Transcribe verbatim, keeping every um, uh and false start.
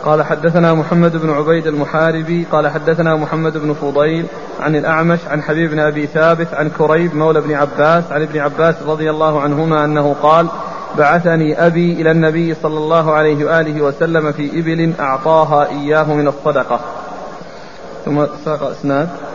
قال حدثنا محمد بن عبيد المحاربي قال حدثنا محمد بن فضيل عن الأعمش عن حبيب بن أبي ثابت عن كريب مولى بن عباس عن ابن عباس رضي الله عنهما أنه قال بعثني أبي إلى النبي صلى الله عليه وآله وسلم في إبل أعطاها إياه من الصدقة. ثم ساق إسناد